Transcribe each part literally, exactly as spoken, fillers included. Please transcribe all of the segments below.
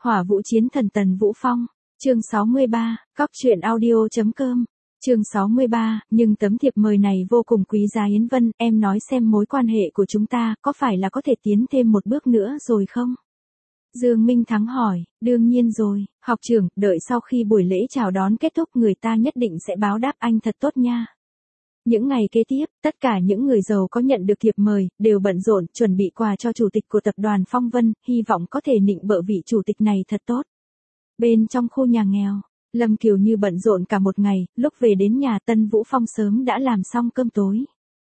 Hỏa Vũ Chiến Thần Tần Vũ Phong, chương sáu mươi ba, cóc truyện audio chấm com. Chương sáu mươi ba, nhưng tấm thiệp mời này vô cùng quý giá Yến Vân, em nói xem mối quan hệ của chúng ta có phải là có thể tiến thêm một bước nữa rồi không? Dương Minh Thắng hỏi, đương nhiên rồi, học trưởng, đợi sau khi buổi lễ chào đón kết thúc người ta nhất định sẽ báo đáp anh thật tốt nha. Những ngày kế tiếp, tất cả những người giàu có nhận được thiệp mời, đều bận rộn, chuẩn bị quà cho chủ tịch của tập đoàn Phong Vân, hy vọng có thể nịnh bợ vị chủ tịch này thật tốt. Bên trong khu nhà nghèo, Lâm Kiều Như bận rộn cả một ngày, lúc về đến nhà Tân Vũ Phong sớm đã làm xong cơm tối.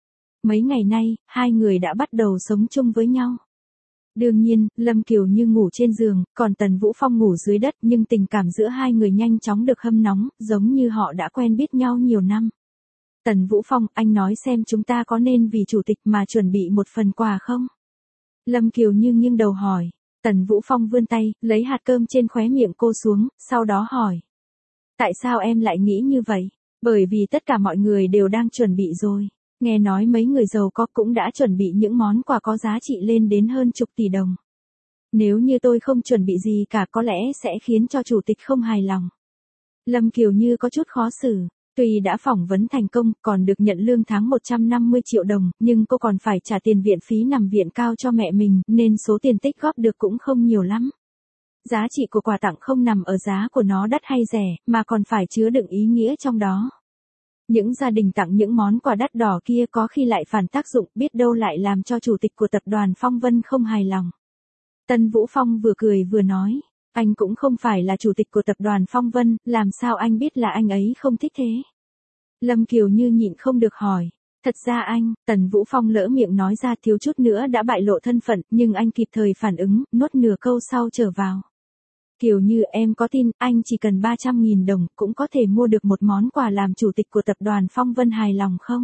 Mấy ngày nay, hai người đã bắt đầu sống chung với nhau. Đương nhiên, Lâm Kiều Như ngủ trên giường, còn Tần Vũ Phong ngủ dưới đất, nhưng tình cảm giữa hai người nhanh chóng được hâm nóng, giống như họ đã quen biết nhau nhiều năm. Tần Vũ Phong, anh nói xem chúng ta có nên vì chủ tịch mà chuẩn bị một phần quà không? Lâm Kiều Như nghiêng đầu hỏi. Tần Vũ Phong vươn tay, lấy hạt cơm trên khóe miệng cô xuống, sau đó hỏi. Tại sao em lại nghĩ như vậy? Bởi vì tất cả mọi người đều đang chuẩn bị rồi. Nghe nói mấy người giàu có cũng đã chuẩn bị những món quà có giá trị lên đến hơn chục tỷ đồng. Nếu như tôi không chuẩn bị gì cả có lẽ sẽ khiến cho chủ tịch không hài lòng. Lâm Kiều Như có chút khó xử. Tuy đã phỏng vấn thành công, còn được nhận lương tháng một trăm năm mươi triệu đồng, nhưng cô còn phải trả tiền viện phí nằm viện cao cho mẹ mình, nên số tiền tích góp được cũng không nhiều lắm. Giá trị của quà tặng không nằm ở giá của nó đắt hay rẻ, mà còn phải chứa đựng ý nghĩa trong đó. Những gia đình tặng những món quà đắt đỏ kia có khi lại phản tác dụng, biết đâu lại làm cho chủ tịch của tập đoàn Phong Vân không hài lòng. Tân Vũ Phong vừa cười vừa nói. Anh cũng không phải là chủ tịch của tập đoàn Phong Vân, làm sao anh biết là anh ấy không thích thế? Lâm Kiều Như nhịn không được hỏi. Thật ra anh, Tần Vũ Phong lỡ miệng nói ra thiếu chút nữa đã bại lộ thân phận, nhưng anh kịp thời phản ứng, nuốt nửa câu sau trở vào. Kiều Như em có tin, anh chỉ cần ba trăm nghìn đồng cũng có thể mua được một món quà làm chủ tịch của tập đoàn Phong Vân hài lòng không?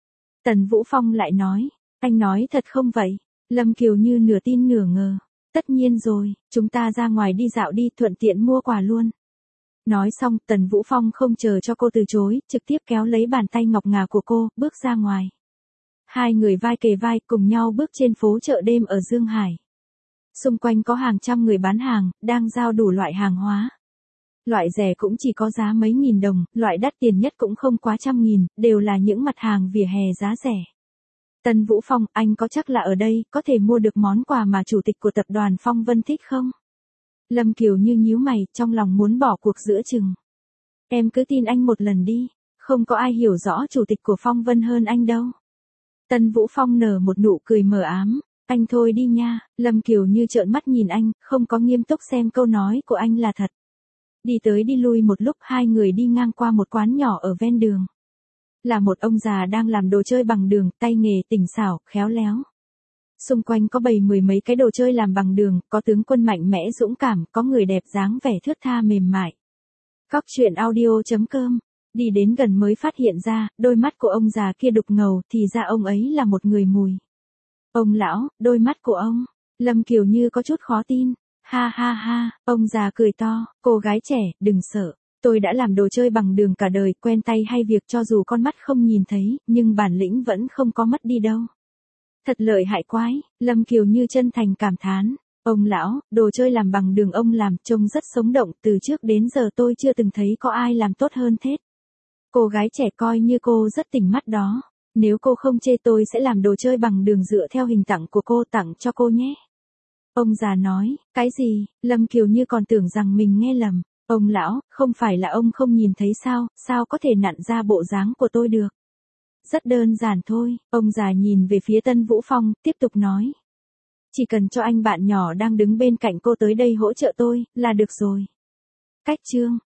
Tần Vũ Phong lại nói. Anh nói thật không vậy? Lâm Kiều Như nửa tin nửa ngờ. Tất nhiên rồi, chúng ta ra ngoài đi dạo đi, thuận tiện mua quà luôn. Nói xong, Tần Vũ Phong không chờ cho cô từ chối, trực tiếp kéo lấy bàn tay ngọc ngà của cô, bước ra ngoài. Hai người vai kề vai cùng nhau bước trên phố chợ đêm ở Dương Hải. Xung quanh có hàng trăm người bán hàng, đang giao đủ loại hàng hóa. Loại rẻ cũng chỉ có giá mấy nghìn đồng, loại đắt tiền nhất cũng không quá trăm nghìn, đều là những mặt hàng vỉa hè giá rẻ. Tần Vũ Phong, anh có chắc là ở đây có thể mua được món quà mà chủ tịch của tập đoàn Phong Vân thích không? Lâm Kiều Như nhíu mày, trong lòng muốn bỏ cuộc giữa chừng. Em cứ tin anh một lần đi, không có ai hiểu rõ chủ tịch của Phong Vân hơn anh đâu. Tần Vũ Phong nở một nụ cười mờ ám. Anh thôi đi nha. Lâm Kiều Như trợn mắt nhìn anh, không có nghiêm túc xem câu nói của anh là thật. Đi tới đi lui một lúc hai người đi ngang qua một quán nhỏ ở ven đường. Là một ông già đang làm đồ chơi bằng đường, tay nghề tỉnh xảo, khéo léo. Xung quanh có bày mười mấy cái đồ chơi làm bằng đường, có tướng quân mạnh mẽ dũng cảm, có người đẹp dáng vẻ thướt tha mềm mại. Cóc truyện audio chấm com. Đi đến gần mới phát hiện ra, đôi mắt của ông già kia đục ngầu, thì ra ông ấy là một người mùi. Ông lão, đôi mắt của ông. Lâm Kiều Như có chút khó tin. Ha ha ha, ông già cười to, cô gái trẻ, đừng sợ. Tôi đã làm đồ chơi bằng đường cả đời, quen tay hay việc cho dù con mắt không nhìn thấy, nhưng bản lĩnh vẫn không có mất đi đâu. Thật lợi hại quái, Lâm Kiều Như chân thành cảm thán. Ông lão, đồ chơi làm bằng đường ông làm trông rất sống động, từ trước đến giờ tôi chưa từng thấy có ai làm tốt hơn thế. Cô gái trẻ coi như cô rất tỉnh mắt đó. Nếu cô không chê tôi sẽ làm đồ chơi bằng đường dựa theo hình tặng của cô tặng cho cô nhé. Ông già nói, cái gì? Lâm Kiều Như còn tưởng rằng mình nghe lầm. Ông lão, không phải là ông không nhìn thấy sao, sao có thể nặn ra bộ dáng của tôi được? Rất đơn giản thôi, ông già nhìn về phía Tân Vũ Phong, tiếp tục nói. Chỉ cần cho anh bạn nhỏ đang đứng bên cạnh cô tới đây hỗ trợ tôi, là được rồi. Cách chương.